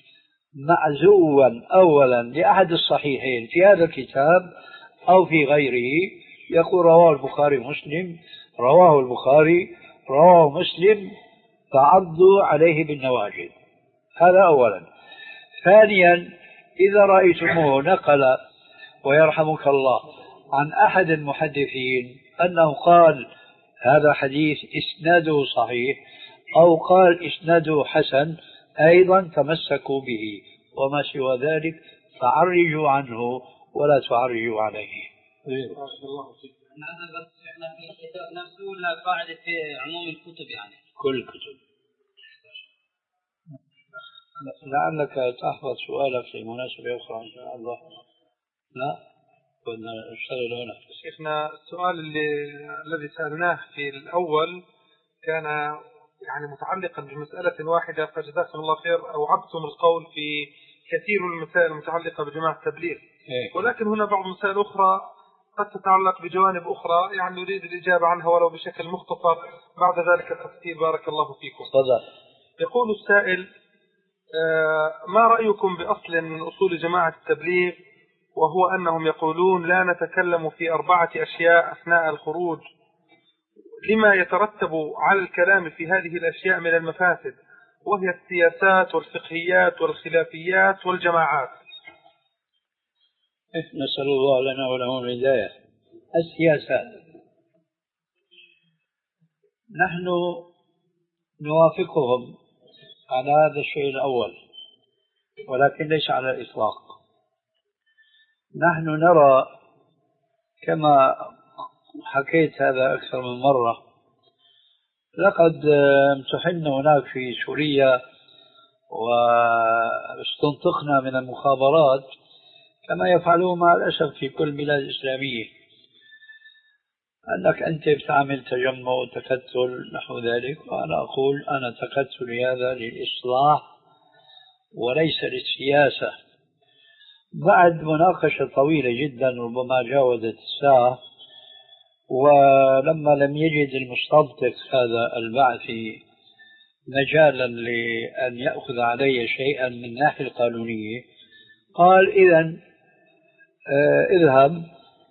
معزوا أولا لأحد الصحيحين في هذا الكتاب أو في غيره يقول رواه البخاري مسلم، رواه البخاري، رواه مسلم، تعضوا عليه بالنواجذ. هذا أولا. ثانيا، إذا رأيتموه نقل ويرحمك الله عن أحد المحدثين أنه قال هذا حديث إسناده صحيح أو قال إسناده حسن، أيضا تمسكوا به، وما سوى ذلك فعرجوا عنه ولا تعرجوا عليه. نفسه ولا قاعدة في عموم الكتب؟ يعني كل الكتب. لعلك تحفظ سؤالك في مناسبة أخرى إن شاء الله. لا كنا نشتغل هنا. شيخنا السؤال اللي الذي سألناه في الأول كان يعني متعلقا بمسألة واحدة، فجزاكم الله خير أوعبتم القول في كثير من المسائل المتعلقة بجماعة التبليغ، ولكن هنا بعض المسائل أخرى قد تتعلق بجوانب أخرى يعني نريد الإجابة عنها ولو بشكل مختصر، بعد ذلك التفصيل. بارك الله فيكم. صدق. يقول السائل: ما رأيكم بأصل من أصول جماعة التبليغ، وهو أنهم يقولون لا نتكلم في أربعة أشياء أثناء الخروج لما يترتب على الكلام في هذه الأشياء من المفاسد، وهي السياسات والفقهيات والخلافيات والجماعات. نسأل الله لنا ولهم الهداية. السياسات نحن نوافقهم على هذا الشيء الأول، ولكن ليس على الإطلاق. نحن نرى كما حكيت هذا أكثر من مرة، لقد امتحنا هناك في سوريا واستنطقنا من المخابرات كما يفعلون مع الأسف في كل بلاد إسلامية، أنك أنت بتعمل تجمع وتكتل نحو ذلك، وأنا أقول أنا تكتلي هذا للإصلاح وليس للسياسة. بعد مناقشة طويلة جدا ربما جاوزت الساعة، ولما لم يجد المستنطق هذا البعثي مجالا لأن يأخذ علي شيئا من الناحية القانونية، قال إذن اه اذهب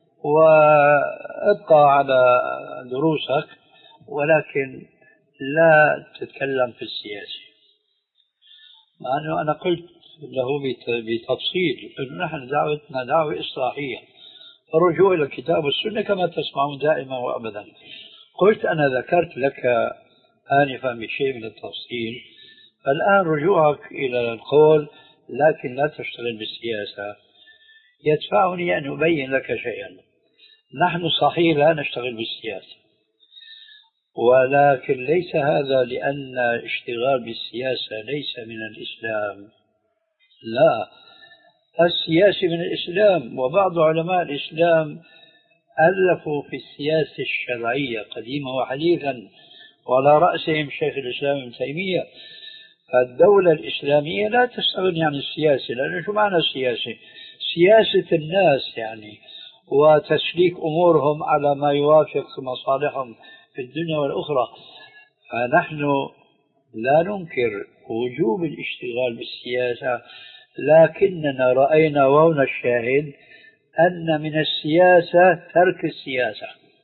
وابقى على دروسك ولكن لا تتكلم في السياسة. مع أنه أنا قلت له بتفصيل أنه نحن دعوتنا دعوة إصلاحية، الرجوع إلى الكتاب والسنة كما تسمعون دائما وأبدا. قلت أنا ذكرت لك آنفا بشيء من التفصيل، فالآن رجوعك إلى القول لكن لا تشتغل بالسياسة يدفعني أن أبين لك شيئا. نحن صحيح لا نشتغل بالسياسة، ولكن ليس هذا لأن اشتغال بالسياسة ليس من الإسلام، لا، السياسة من الإسلام، وبعض علماء الإسلام ألفوا في السياسة الشرعية قديما وحديثا، وعلى رأسهم شيخ الإسلام ابن تيمية. فالدولة الإسلامية لا تستغني عن السياسة، لأنه شو معنى السياسة؟ سياسة الناس يعني، وتسليك أمورهم على ما يوافق مصالحهم في الدنيا والأخرى. فنحن لا ننكر وجوب الاشتغال بالسياسة، لكننا رأينا وهنا الشاهد أن من السياسة ترك السياسة.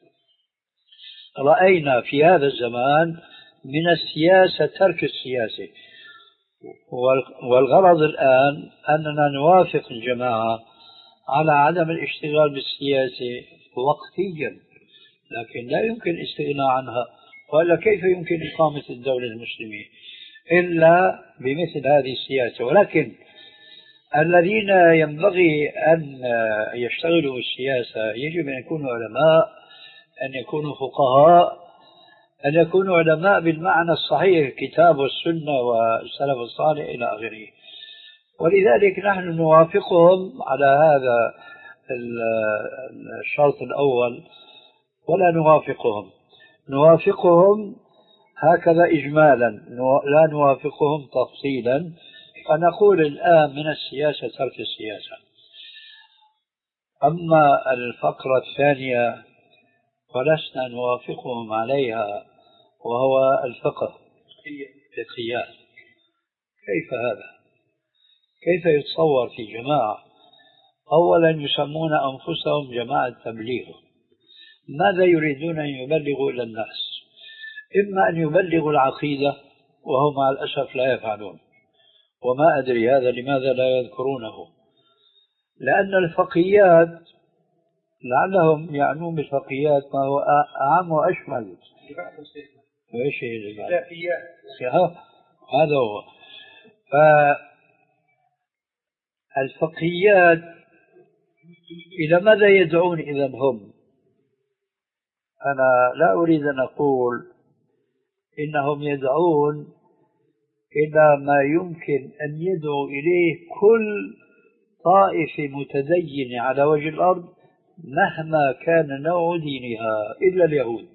رأينا في هذا الزمان من السياسة ترك السياسة، والغرض الآن أننا نوافق الجماعة على عدم الاشتغال بالسياسة وقتيا، لكن لا يمكن الاستغناء عنها، وإلا كيف يمكن إقامة الدولة المسلمة إلا بمثل هذه السياسة. ولكن الذين ينبغي أن يشتغلوا بالسياسة يجب أن يكونوا علماء، أن يكونوا فقهاء، أن يكونوا علماء بالمعنى الصحيح، الكتاب والسنة والسلف الصالح إلى آخره. ولذلك نحن نوافقهم على هذا الشرط الأول، ولا نوافقهم نوافقهم هكذا إجمالا، لا نوافقهم تفصيلا. فنقول الآن من السياسة ترك السياسة. أما الفقرة الثانية فلسنا نوافقهم عليها، وهو الفقه الفقهيات. كيف هذا؟ كيف يتصور في جماعة أولا يسمون أنفسهم جماعة تبليغ؟ ماذا يريدون أن يبلغوا إلى الناس؟ إما أن يبلغوا العقيدة، وهم مع الأسف لا يفعلون، وما أدري هذا لماذا لا يذكرونه، لأن الفقهيات لعلهم يعنون بالفقهيات ما هو أعم وأشمل. وإيش هي هذا هو. فالفقهيات إلى ماذا يدعون إذا هم؟ أنا لا أريد أن أقول إنهم يدعون إلى ما يمكن أن يدعو إليه كل طائفة متدينة على وجه الأرض مهما كان نوع دينها إلا اليهود.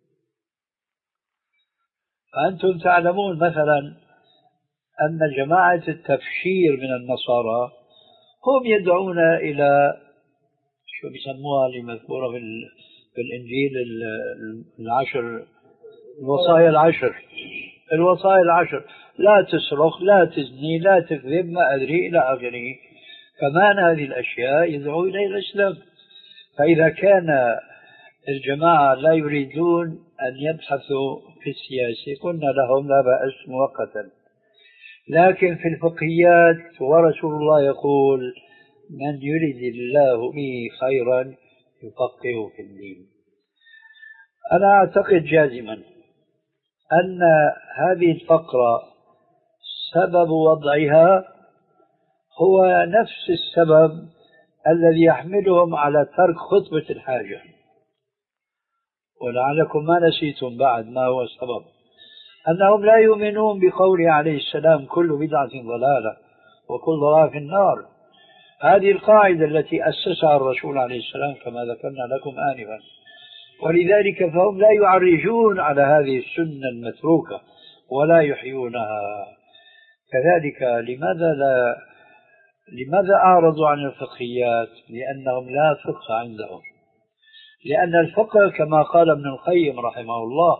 فأنتم تعلمون مثلا أن جماعة التبشير من النصارى هم يدعون إلى شو بيسموها اللي مذكورة في الإنجيل العشر، الوصايا العشر، الوصايا العشر، لا تسرق، لا تزني، لا تكذب، ما أدري إلى آخره. كمان هذه الأشياء يدعو إلى الإسلام. فإذا كان الجماعة لا يريدون أن يبحثوا في السياسة قلنا لهم لا بأس مؤقتا، لكن في الفقهيات ورسول الله يقول من يريد الله به خيرا يفقهه في الدين. أنا أعتقد جازما أن هذه الفقرة سبب وضعها هو نفس السبب الذي يحملهم على ترك خطبة الحاجة، ولعلكم ما نسيتم بعد ما هو السبب، أنهم لا يؤمنون بقوله عليه السلام كل بدعة ضلالة وكل ضلالة في النار. هذه القاعدة التي أسسها الرسول عليه السلام كما ذكرنا لكم آنفا، ولذلك فهم لا يعرجون على هذه السنة المتروكة ولا يحيونها. كذلك لماذا لا لماذا أعرضوا عن الفقهيات؟ لأنهم لا فقه عندهم، لأن الفقه كما قال ابن القيم رحمه الله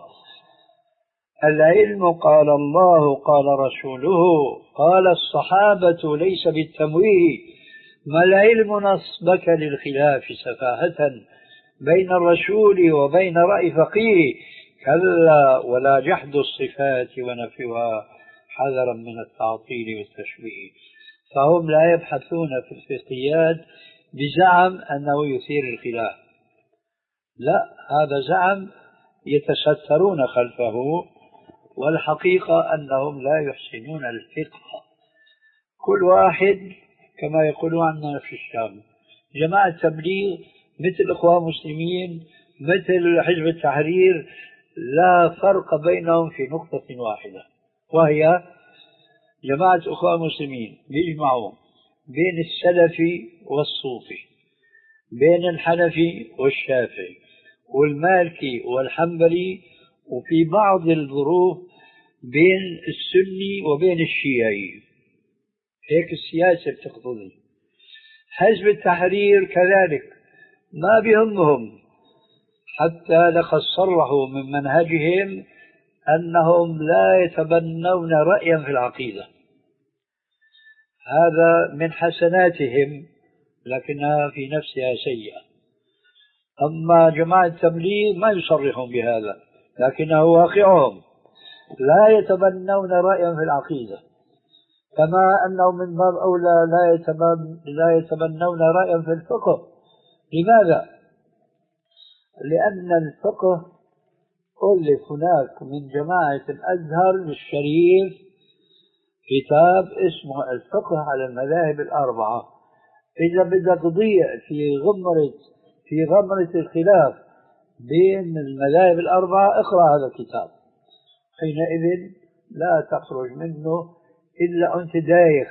العلم قال الله قال رسوله قال الصحابة ليس بالتمويه، ما العلم نصبك للخلاف سفاهة بين الرسول وبين رأي فقيه، كلا ولا جحد الصفات ونفيها حذرا من التعطيل والتشبيه. فهم لا يبحثون في الفقهيات بزعم أنه يثير الخلاف، لا، هذا زعم يتسترون خلفه، والحقيقة أنهم لا يحسنون الفقه. كل واحد كما يقولون عنا في الشام جماعة تبليغ مثل إخوان مسلمين مثل حزب التحرير لا فرق بينهم في نقطة واحدة، وهي جماعة أخوة مسلمين بيجمعوا بين السلفي والصوفي، بين الحنفي والشافعي والمالكي والحنبلي، وفي بعض الظروف بين السني وبين الشيعي. هيك السياسة بتقتضي. حزب التحرير كذلك ما بيهمهم، حتى لقد صرحوا من منهجهم أنهم لا يتبنون رأيا في العقيدة، هذا من حسناتهم لكنها في نفسها سيئة. أما جماعة التبليغ ما يصرحون بهذا، لكنه واقعهم لا يتبنون رأيا في العقيدة، كما أنه من باب أولى لا يتبن لا يتبنون رأيا في الفقه. لماذا؟ لأن الفقه ألف هناك من جماعة الأزهر الشريف كتاب اسمه الفقه على المذاهب الأربعة. إذا بدك تضيع في غمرة في غمرة الخلاف بين المذاهب الأربعة اقرأ هذا الكتاب، حينئذ لا تخرج منه إلا أنت دايخ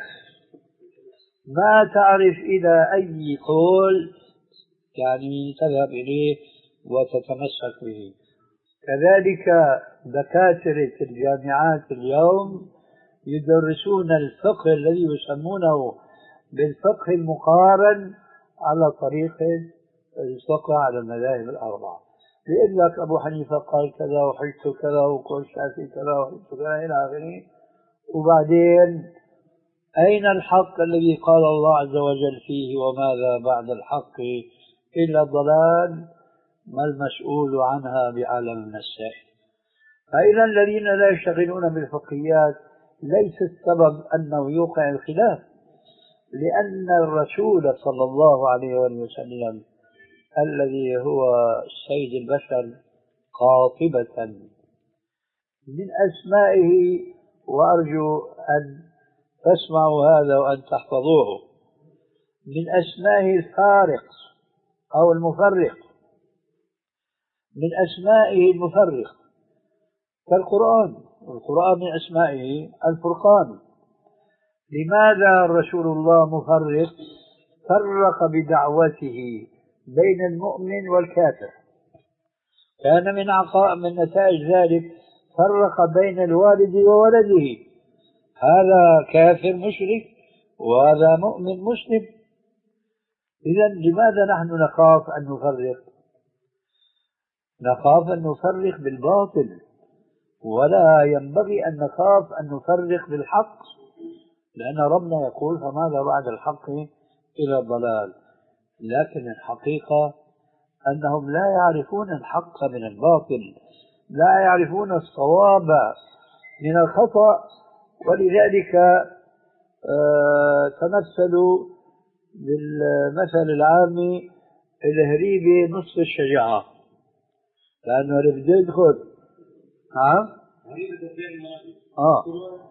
ما تعرف إلى أي قول يعني تذهب إليه وتتمسك به. كذلك دكاترة الجامعات اليوم يدرسون الفقه الذي يسمونه بالفقه المقارن على طريقة الفقه على المذاهب الأربعة. بيقول لك أبو حنيفة قال كذا وحجته كذا وقول الشافعي كذا وحجته كذا إلى آخره، وبعدين أين الحق الذي قال الله عز وجل فيه وماذا بعد الحق إلا الضلال ما المسؤول عنها بعالم من السائل. فإذا الذين لا يشتغلون بالفقهيات ليس السبب أنه يوقع الخلاف، لأن الرسول صلى الله عليه وسلم الذي هو سيد البشر قاطبة من أسمائه، وأرجو أن تسمعوا هذا وأن تحفظوه، من أسمائه الفارق أو المفرق، من أسمائه المفرق كالقرآن، القرآن من أسمائه الفرقان. لماذا رسول الله مفرق؟ فرق بدعوته بين المؤمن والكافر. كان من عقاء من نتائج ذلك فرق بين الوالد وولده، هذا كافر مشرك وهذا مؤمن مسلم. إذا لماذا نحن نخاف أن نفرق؟ نخاف أن نفرق بالباطل، ولا ينبغي أن نخاف أن نفرق بالحق، لأن ربنا يقول فماذا بعد الحق إلى الضلال. لكن الحقيقة أنهم لا يعرفون الحق من الباطل، لا يعرفون الصواب من الخطأ، ولذلك آه تمثلوا بالمثل العامي الهريبة نصف الشجاعة، لأنه اللي بده يدخل ها آه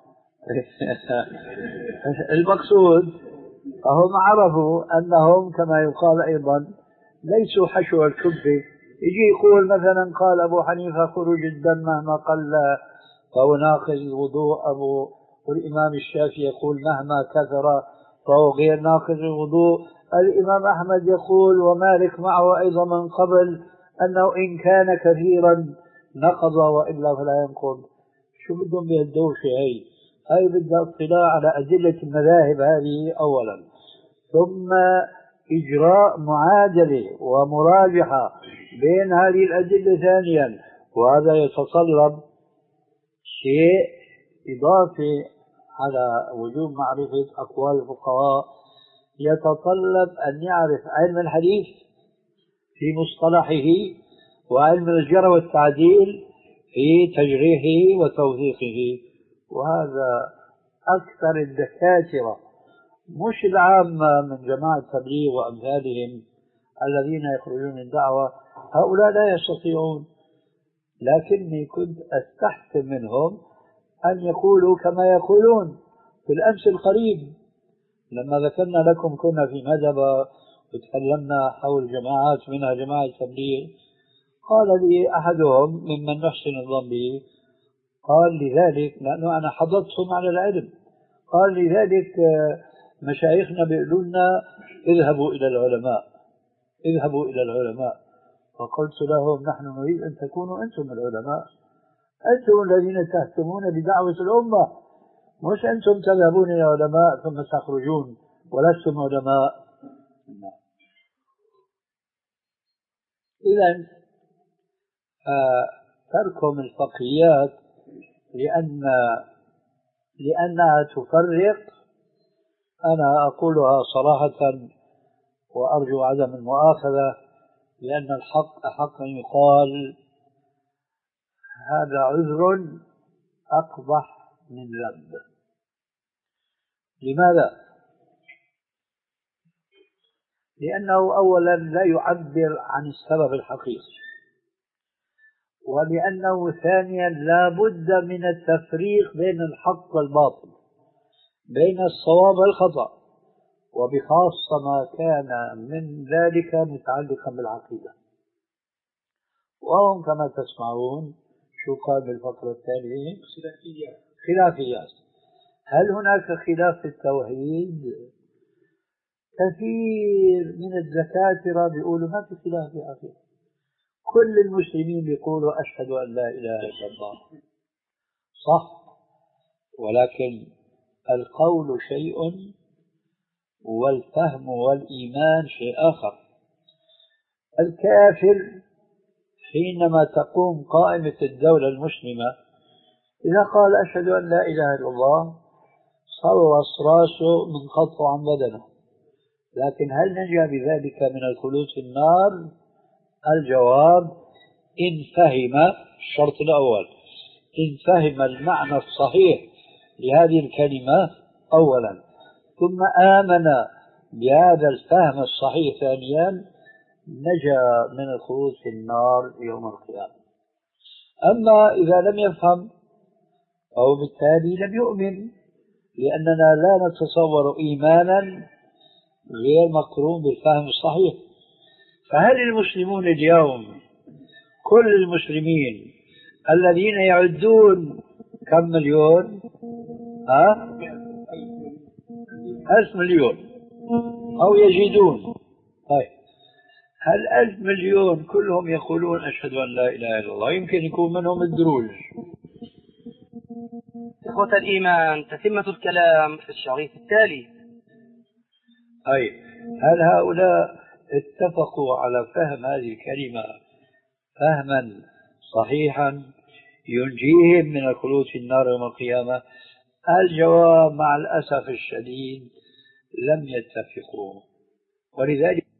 المقصود هم عرفوا أنهم كما يقال أيضا ليسوا حشو الكبة. يجي يقول مثلا قال أبو حنيفة خروج الدم مهما قل فهو ناقض الوضوء، أبو والإمام الشافعي يقول مهما كثر فهو غير ناقض الوضوء، الإمام أحمد يقول ومالك معه أيضا من قبل أنه إن كان كثيرا نقض وإلا فلا ينقض. شو بدهم بهالدوشة هي؟ هاي بدها اطلاع على أدلة المذاهب هذه أولا، ثم إجراء معادلة ومراجحة بين هذه الأدلة ثانيا، وهذا يتطلب شيء إضافي على وجوب معرفة أقوال الفقهاء، يتطلب أن يعرف علم الحديث في مصطلحه وعلم الجرح والتعديل في تجريحه وتوثيقه. وهذا أكثر الدكاترة مش العامة من جماعة التبليغ وأمثالهم الذين يخرجون من دعوة، هؤلاء لا يستطيعون. لكني كنت أستحسن منهم أن يقولوا كما يقولون. في الأمس القريب لما ذكرنا لكم كنا في مذهب وتكلمنا حول جماعات منها جماعة التبليغ، قال لي أحدهم ممن نحسن الظن به، قال لذلك لأنه أنا حضرتهم على العلم، قال لذلك مشايخنا بيقولوا لنا اذهبوا إلى العلماء اذهبوا إلى العلماء. فقلت لهم نحن نريد أن تكونوا أنتم العلماء، أنتم الذين تهتمون بدعوة الأمة، مش أنتم تذهبون إلى العلماء ثم تخرجون ولستم علماء. إذن آه تركهم الفقهيات لأن لأنها تفرق، أنا أقولها صراحة وأرجو عدم المؤاخذة، لأن الحق أحق أن يقال هذا عذر أقبح من ذنب. لماذا؟ لأنه أولا لا يعبر عن السبب الحقيقي، ولأنه ثانيا لا بد من التفريق بين الحق والباطل، بين الصواب والخطأ، وبخاصة ما كان من ذلك متعلقا بالعقيدة. وهم كما تسمعون شو قال بالفقرة الثانية؟ خلافيات. خلافيات. هل هناك خلاف في التوحيد؟ كثير من الدكاترة بيقولوا ما في خلاف في أخي، كل المسلمين بيقولوا أشهد أن لا إله إلا الله، صح، ولكن القول شيء والفهم والإيمان شيء آخر. الكافر حينما تقوم قائمة الدولة المسلمة إذا قال أشهد أن لا إله إلا الله خلص راسه من خطه عن بدنه، لكن هل نجا بذلك من الخلود في النار؟ الجواب إن فهم الشرط الأول، إن فهم المعنى الصحيح لهذه الكلمة أولا، ثم آمن بهذا الفهم الصحيح ثانيا، نجا من الخلود في النار يوم القيامة. أما إذا لم يفهم أو بالتالي لم يؤمن، لأننا لا نتصور إيمانا غير مقرون بالفهم الصحيح. فهل المسلمون اليوم كل المسلمين الذين يعدون كم مليون؟ ها؟ ألف مليون أو يزيدون، طيب هل ألف مليون كلهم يقولون أشهد أن لا إله إلا الله؟ يمكن يكون منهم الدروج. إخوة الإيمان، تتمة الكلام في الشريط التالي. أي هل هؤلاء اتفقوا على فهم هذه الكلمة فهما صحيحا ينجيهم من الخلود في النار يوم القيامة؟ الجواب مع الأسف الشديد لم يتفقوا، ولذلك